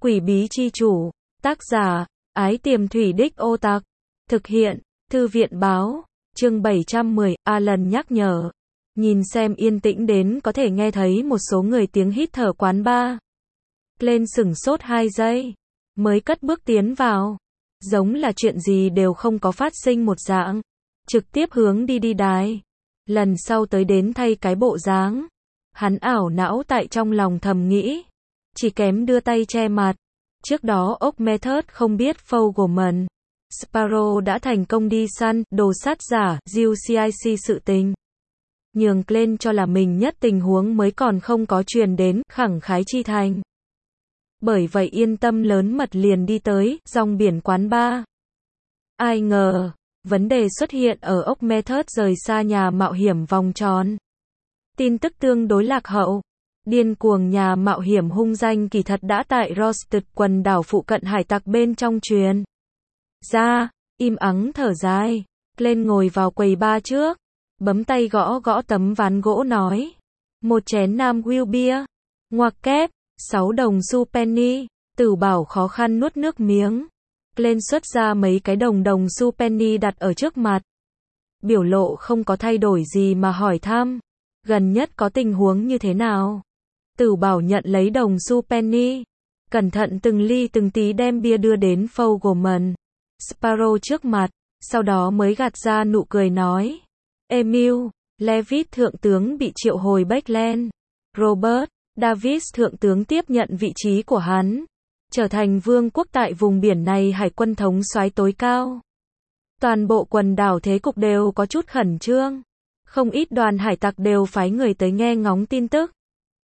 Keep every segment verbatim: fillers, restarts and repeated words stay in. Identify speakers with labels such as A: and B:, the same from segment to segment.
A: Quỷ bí chi chủ, tác giả, Ái Tiềm Thủy Đích Ô Tặc, thực hiện, Thư viện báo, chương bảy trăm mười, Alan nhắc nhở. Nhìn xem yên tĩnh đến có thể nghe thấy một số người tiếng hít thở quán bar. Lên sửng sốt hai giây, mới cất bước tiến vào. Giống là chuyện gì đều không có phát sinh một dạng. Trực tiếp hướng đi đi đài. Lần sau tới đến thay cái bộ dáng. Hắn ảo não tại trong lòng thầm nghĩ. Chỉ kém đưa tay che mặt. Trước đó ốc Method không biết Fogelman. Sparrow đã thành công đi săn, đồ sát giả, u xê i xê sự tình. Nhường lên cho là mình nhất tình huống mới còn không có truyền đến, khẳng khái chi thành. Bởi vậy yên tâm lớn mật liền đi tới, dòng biển quán bar. Ai ngờ, vấn đề xuất hiện ở ốc Method rời xa nhà mạo hiểm vòng tròn. Tin tức tương đối lạc hậu. Điên cuồng nhà mạo hiểm hung danh kỳ thật đã tại Rosted quần đảo phụ cận hải tặc bên trong truyền ra, im ắng thở dài, lên ngồi vào quầy bar trước, bấm tay gõ gõ tấm ván gỗ nói, một chén Nam Will Beer, ngoặc kép, sáu đồng xu penny, Tử Bảo khó khăn nuốt nước miếng, lên xuất ra mấy cái đồng đồng xu penny đặt ở trước mặt, biểu lộ không có thay đổi gì mà hỏi thăm, gần nhất có tình huống như thế nào? Tử Bảo nhận lấy đồng xu penny, cẩn thận từng ly từng tí đem bia đưa đến Fogelman, Sparrow trước mặt, sau đó mới gạt ra nụ cười nói, Emil, Levitt thượng tướng bị triệu hồi Backland, Robert, Davis thượng tướng tiếp nhận vị trí của hắn, trở thành vương quốc tại vùng biển này hải quân thống soái tối cao. Toàn bộ quần đảo thế cục đều có chút khẩn trương, không ít đoàn hải tặc đều phái người tới nghe ngóng tin tức.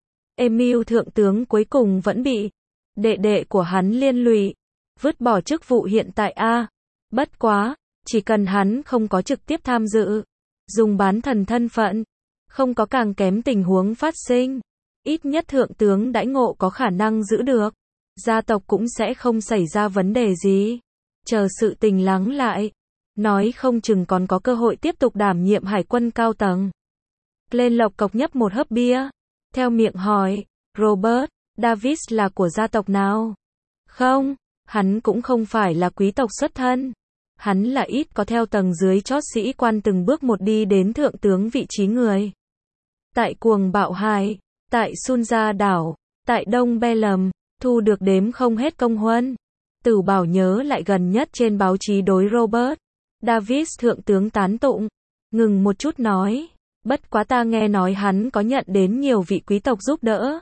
A: Emil thượng tướng cuối cùng vẫn bị đệ đệ của hắn liên lụy, vứt bỏ chức vụ hiện tại a. Bất quá, chỉ cần hắn không có trực tiếp tham dự, dùng bán thần thân phận, không có càng kém tình huống phát sinh, ít nhất thượng tướng đãi ngộ có khả năng giữ được, gia tộc cũng sẽ không xảy ra vấn đề gì. Chờ sự tình lắng lại, nói không chừng còn có cơ hội tiếp tục đảm nhiệm hải quân cao tầng. Lên lộc cộc nhấp một hớp bia, theo miệng hỏi, Robert, Davis là của gia tộc nào? Không, hắn cũng không phải là quý tộc xuất thân. Hắn là ít có theo tầng dưới chót sĩ quan từng bước một đi đến thượng tướng vị trí người. Tại cuồng bạo hải, tại Sunja đảo, tại Đông Belem, thu được đếm không hết công huân. Tử Bảo nhớ lại gần nhất trên báo chí đối Robert, Davis thượng tướng tán tụng, ngừng một chút nói, bất quá ta nghe nói hắn có nhận đến nhiều vị quý tộc giúp đỡ.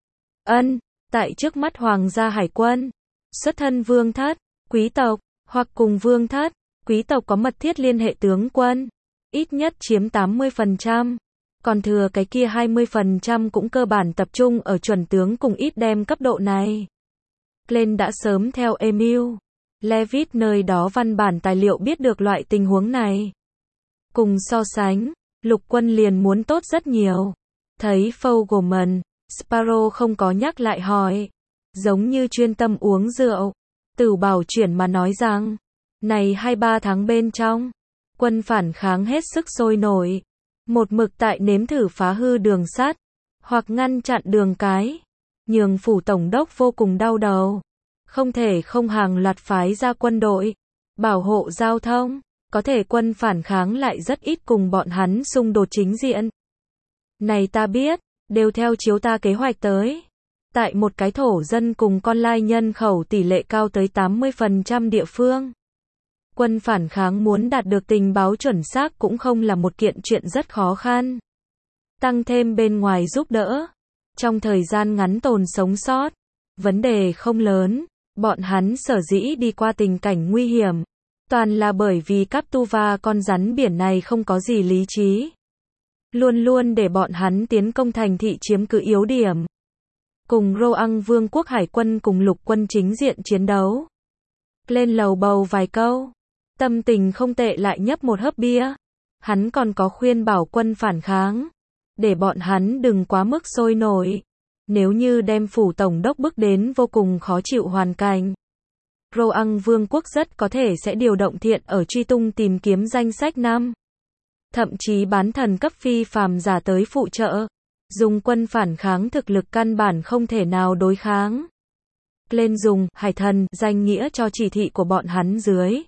A: Ân, tại trước mắt hoàng gia hải quân, xuất thân vương thất, quý tộc, hoặc cùng vương thất, quý tộc có mật thiết liên hệ tướng quân, ít nhất chiếm tám mươi phần trăm, còn thừa cái kia hai mươi phần trăm cũng cơ bản tập trung ở chuẩn tướng cùng ít đem cấp độ này. Glenn đã sớm theo Emil, Levitt nơi đó văn bản tài liệu biết được loại tình huống này. Cùng so sánh, lục quân liền muốn tốt rất nhiều. Thấy Fogelman, Sparrow không có nhắc lại hỏi, giống như chuyên tâm uống rượu. Tử Bảo chuyển mà nói rằng, này hai ba tháng bên trong, quân phản kháng hết sức sôi nổi, một mực tại nếm thử phá hư đường sắt, hoặc ngăn chặn đường cái, nhường phủ tổng đốc vô cùng đau đầu, không thể không hàng loạt phái ra quân đội, bảo hộ giao thông, có thể quân phản kháng lại rất ít cùng bọn hắn xung đột chính diện. Này ta biết, đều theo chiếu ta kế hoạch tới. Tại một cái thổ dân cùng con lai nhân khẩu tỷ lệ cao tới tám mươi phần trăm địa phương. Quân phản kháng muốn đạt được tình báo chuẩn xác cũng không là một kiện chuyện rất khó khăn. Tăng thêm bên ngoài giúp đỡ. Trong thời gian ngắn tồn sống sót. Vấn đề không lớn. Bọn hắn sở dĩ đi qua tình cảnh nguy hiểm. Toàn là bởi vì Captuva con rắn biển này không có gì lý trí. Luôn luôn để bọn hắn tiến công thành thị chiếm cứ yếu điểm. Cùng Roang vương quốc hải quân cùng lục quân chính diện chiến đấu. Lên lầu bầu vài câu. Tâm tình không tệ lại nhấp một hớp bia. Hắn còn có khuyên bảo quân phản kháng. Để bọn hắn đừng quá mức sôi nổi. Nếu như đem phủ tổng đốc bước đến vô cùng khó chịu hoàn cảnh. Roang vương quốc rất có thể sẽ điều động thiện ở truy tung tìm kiếm danh sách năm. Thậm chí bán thần cấp phi phàm giả tới phụ trợ. Dùng quân phản kháng thực lực căn bản không thể nào đối kháng. Lên dùng hải thần danh nghĩa cho chỉ thị của bọn hắn dưới.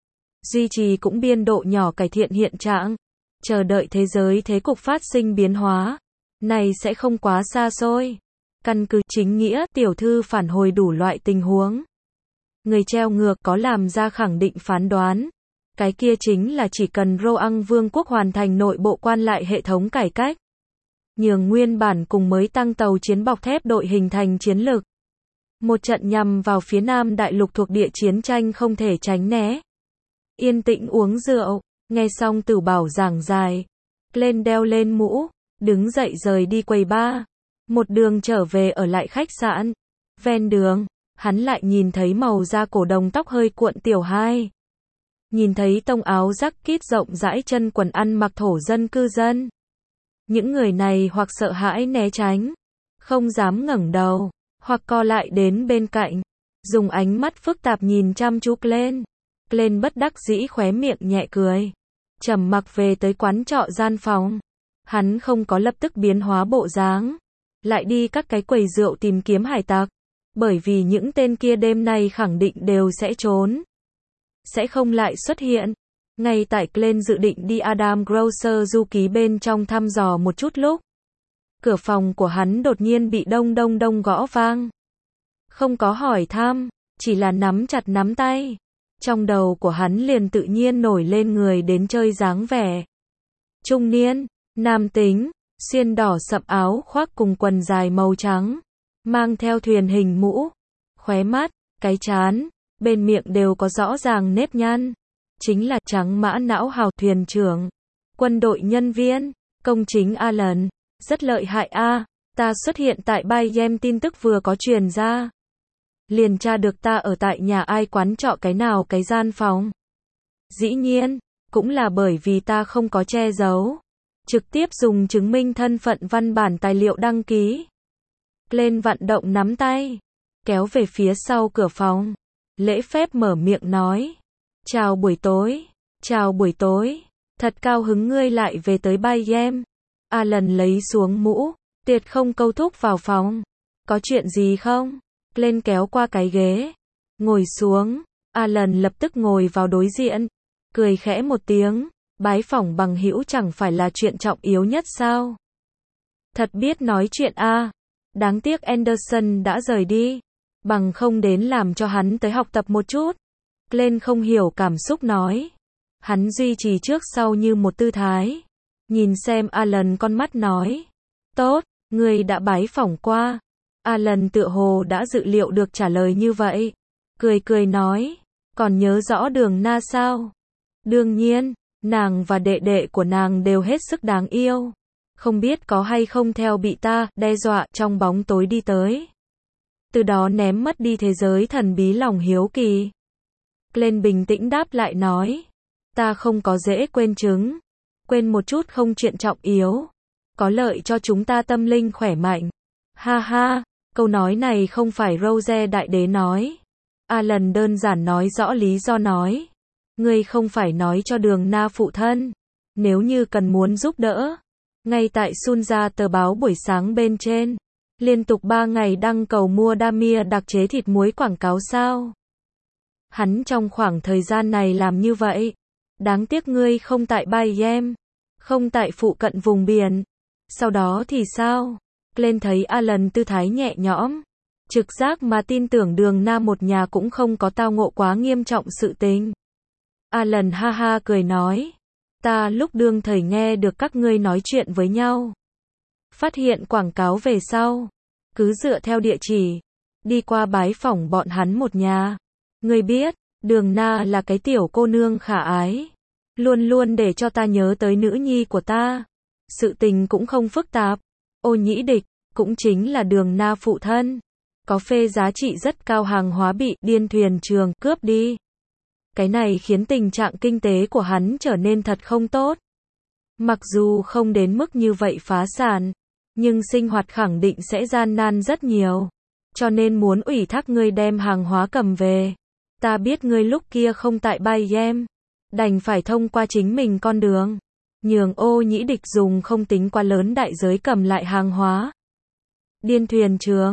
A: Duy trì cũng biên độ nhỏ cải thiện hiện trạng. Chờ đợi thế giới thế cục phát sinh biến hóa. Này sẽ không quá xa xôi. Căn cứ chính nghĩa, tiểu thư phản hồi đủ loại tình huống. Người treo ngược có làm ra khẳng định phán đoán. Cái kia chính là chỉ cần Roang Vương quốc hoàn thành nội bộ quan lại hệ thống cải cách. Nhường nguyên bản cùng mới tăng tàu chiến bọc thép đội hình thành chiến lực. Một trận nhằm vào phía Nam đại lục thuộc địa chiến tranh không thể tránh né. Yên tĩnh uống rượu, nghe xong Tử Bảo giảng dài. Lên đeo lên mũ, đứng dậy rời đi quầy bar. Một đường trở về ở lại khách sạn. Ven đường, hắn lại nhìn thấy màu da cổ đồng tóc hơi cuộn tiểu hai. Nhìn thấy tông áo jacket rộng rãi chân quần ăn mặc thổ dân cư dân. Những người này hoặc sợ hãi né tránh, không dám ngẩng đầu, hoặc co lại đến bên cạnh, dùng ánh mắt phức tạp nhìn chăm chú lên. Lên bất đắc dĩ khóe miệng nhẹ cười. Trầm mặc về tới quán trọ gian phòng. Hắn không có lập tức biến hóa bộ dáng. Lại đi các cái quầy rượu tìm kiếm hải tặc. Bởi vì những tên kia đêm nay khẳng định đều sẽ trốn. Sẽ không lại xuất hiện. Ngay tại Glenn dự định đi Adam Grocer du ký bên trong thăm dò một chút lúc. Cửa phòng của hắn đột nhiên bị đông đông đông gõ vang. Không có hỏi thăm, chỉ là nắm chặt nắm tay. Trong đầu của hắn liền tự nhiên nổi lên người đến chơi dáng vẻ. Trung niên, nam tính, xiên đỏ sậm áo khoác cùng quần dài màu trắng. Mang theo thuyền hình mũ, khóe mắt, cái trán, bên miệng đều có rõ ràng nếp nhăn. Chính là trắng mã não hào thuyền trưởng. Quân đội nhân viên, công chính Alan. Rất lợi hại a, ta xuất hiện tại Bayem tin tức vừa có truyền ra. Liền tra được ta ở tại nhà ai quán trọ cái nào cái gian phòng. Dĩ nhiên, cũng là bởi vì ta không có che giấu. Trực tiếp dùng chứng minh thân phận văn bản tài liệu đăng ký. Lên vận động nắm tay, kéo về phía sau cửa phòng. Lễ phép mở miệng nói. Chào buổi tối, chào buổi tối, thật cao hứng ngươi lại về tới Bayem. Alan lấy xuống mũ, tuyệt không câu thúc vào phòng. Có chuyện gì không? Lên kéo qua cái ghế, ngồi xuống. Alan lập tức ngồi vào đối diện, cười khẽ một tiếng. Bái phỏng bằng hữu chẳng phải là chuyện trọng yếu nhất sao? Thật biết nói chuyện a. Đáng tiếc Anderson đã rời đi, bằng không đến làm cho hắn tới học tập một chút. Lên không hiểu cảm xúc nói. Hắn duy trì trước sau như một tư thái. Nhìn xem Alan con mắt nói. Tốt, ngươi đã bái phỏng qua. Alan tựa hồ đã dự liệu được trả lời như vậy. Cười cười nói. Còn nhớ rõ Đường Na sao? Đương nhiên, nàng và đệ đệ của nàng đều hết sức đáng yêu. Không biết có hay không theo bị ta đe dọa trong bóng tối đi tới. Từ đó ném mất đi thế giới thần bí lòng hiếu kỳ. Glenn bình tĩnh đáp lại nói. Ta không có dễ quên chứng. Quên một chút không chuyện trọng yếu. Có lợi cho chúng ta tâm linh khỏe mạnh. Ha ha, câu nói này không phải Rose đại đế nói. Alan đơn giản nói rõ lý do nói. Ngươi không phải nói cho Đường Na phụ thân. Nếu như cần muốn giúp đỡ. Ngay tại Sunja tờ báo buổi sáng bên trên. Liên tục ba ngày đăng cầu mua Damia đặc chế thịt muối quảng cáo sao. Hắn trong khoảng thời gian này làm như vậy. Đáng tiếc ngươi không tại Bayem. Không tại phụ cận vùng biển. Sau đó thì sao? Glenn thấy Alan tư thái nhẹ nhõm. Trực giác mà tin tưởng Đường Na một nhà cũng không có tao ngộ quá nghiêm trọng sự tình. Alan ha ha cười nói. Ta lúc đương thời nghe được các ngươi nói chuyện với nhau. Phát hiện quảng cáo về sau. Cứ dựa theo địa chỉ. Đi qua bái phỏng bọn hắn một nhà. Ngươi biết, Đường Na là cái tiểu cô nương khả ái. Luôn luôn để cho ta nhớ tới nữ nhi của ta. Sự tình cũng không phức tạp. Ô Nhĩ Địch, cũng chính là Đường Na phụ thân. Có phê giá trị rất cao hàng hóa bị điên thuyền trường cướp đi. Cái này khiến tình trạng kinh tế của hắn trở nên thật không tốt. Mặc dù không đến mức như vậy phá sản, nhưng sinh hoạt khẳng định sẽ gian nan rất nhiều. Cho nên muốn ủy thác ngươi đem hàng hóa cầm về. Ta biết ngươi lúc kia không tại Bayem, đành phải thông qua chính mình con đường. Nhường Ô Nhĩ Địch dùng không tính quá lớn đại giới cầm lại hàng hóa. Điên thuyền trường,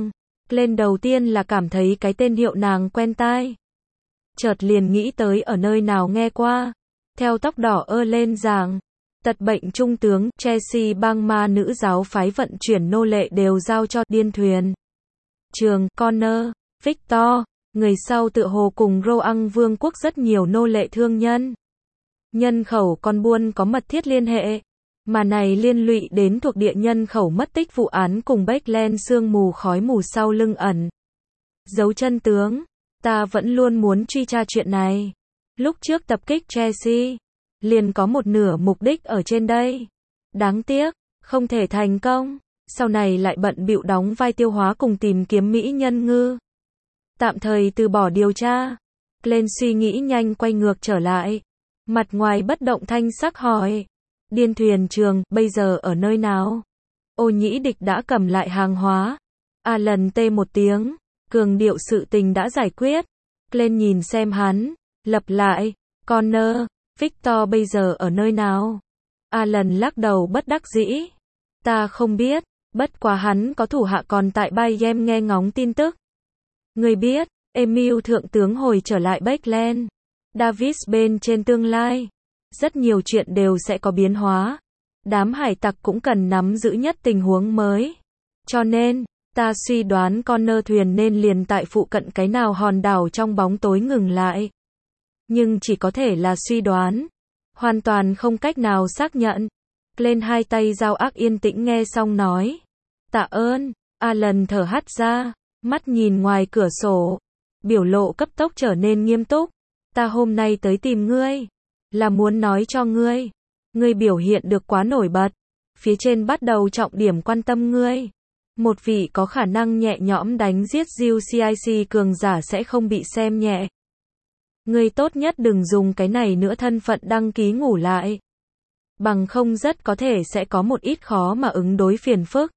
A: Lên đầu tiên là cảm thấy cái tên hiệu nàng quen tai. Chợt liền nghĩ tới ở nơi nào nghe qua. Theo tóc đỏ ơ lên giảng. Tật bệnh trung tướng, Chelsea bang ma nữ giáo phái vận chuyển nô lệ đều giao cho điên thuyền. Trường, Connor, Victor, người sau tựa hồ cùng Roang vương quốc rất nhiều nô lệ thương nhân. Nhân khẩu con buôn có mật thiết liên hệ. Mà này liên lụy đến thuộc địa nhân khẩu mất tích vụ án cùng Backland sương mù khói mù sau lưng ẩn. Giấu chân tướng. Ta vẫn luôn muốn truy tra chuyện này. Lúc trước tập kích Chelsea, liền có một nửa mục đích ở trên đây. Đáng tiếc, không thể thành công. Sau này lại bận bịu đóng vai tiêu hóa cùng tìm kiếm mỹ nhân ngư. Tạm thời từ bỏ điều tra. Lên suy nghĩ nhanh quay ngược trở lại. Mặt ngoài bất động thanh sắc hỏi. Điên thuyền trường, bây giờ ở nơi nào? Ô nhĩ địch đã cầm lại hàng hóa. Alan tê một tiếng. Cường điệu sự tình đã giải quyết. Lên nhìn xem hắn. Lặp lại. Connor, Victor bây giờ ở nơi nào? Alan lắc đầu bất đắc dĩ. Ta không biết. Bất quá hắn có thủ hạ còn tại Bayem nghe ngóng tin tức. Người biết, Emil thượng tướng hồi trở lại Backland. Davis bên trên tương lai. Rất nhiều chuyện đều sẽ có biến hóa. Đám hải tặc cũng cần nắm giữ nhất tình huống mới. Cho nên, ta suy đoán Connor thuyền nên liền tại phụ cận cái nào hòn đảo trong bóng tối ngừng lại. Nhưng chỉ có thể là suy đoán. Hoàn toàn không cách nào xác nhận. Lên hai tay giao ác yên tĩnh nghe xong nói. Tạ ơn. Alan thở hắt ra. Mắt nhìn ngoài cửa sổ. Biểu lộ cấp tốc trở nên nghiêm túc. Ta hôm nay tới tìm ngươi. Là muốn nói cho ngươi. Ngươi biểu hiện được quá nổi bật. Phía trên bắt đầu trọng điểm quan tâm ngươi. Một vị có khả năng nhẹ nhõm đánh giết giê u xê i xê cường giả sẽ không bị xem nhẹ. Ngươi tốt nhất đừng dùng cái này nữa thân phận đăng ký ngủ lại. Bằng không rất có thể sẽ có một ít khó mà ứng đối phiền phức.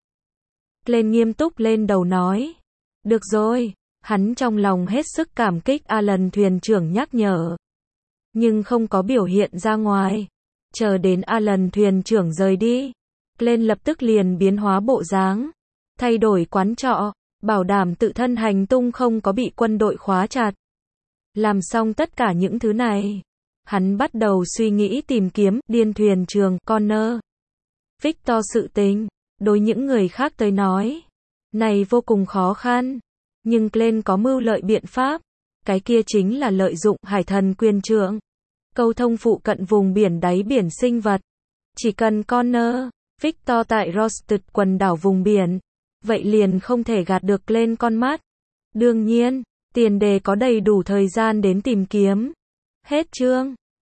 A: Lên nghiêm túc lên đầu nói. Được rồi, hắn trong lòng hết sức cảm kích Alan thuyền trưởng nhắc nhở. Nhưng không có biểu hiện ra ngoài. Chờ đến Alan thuyền trưởng rời đi. Lên lập tức liền biến hóa bộ dáng. Thay đổi quán trọ, bảo đảm tự thân hành tung không có bị quân đội khóa chặt. Làm xong tất cả những thứ này. Hắn bắt đầu suy nghĩ tìm kiếm điên thuyền trường Connor. Victor sự tình. Đối những người khác tới nói. Này vô cùng khó khăn. Nhưng Glenn có mưu lợi biện pháp. Cái kia chính là lợi dụng hải thần quyền trượng. Câu thông phụ cận vùng biển đáy biển sinh vật. Chỉ cần Connor, Victor tại Rosted quần đảo vùng biển. Vậy liền không thể gạt được Glenn con mắt. Đương nhiên, tiền đề có đầy đủ thời gian đến tìm kiếm. Hết chương.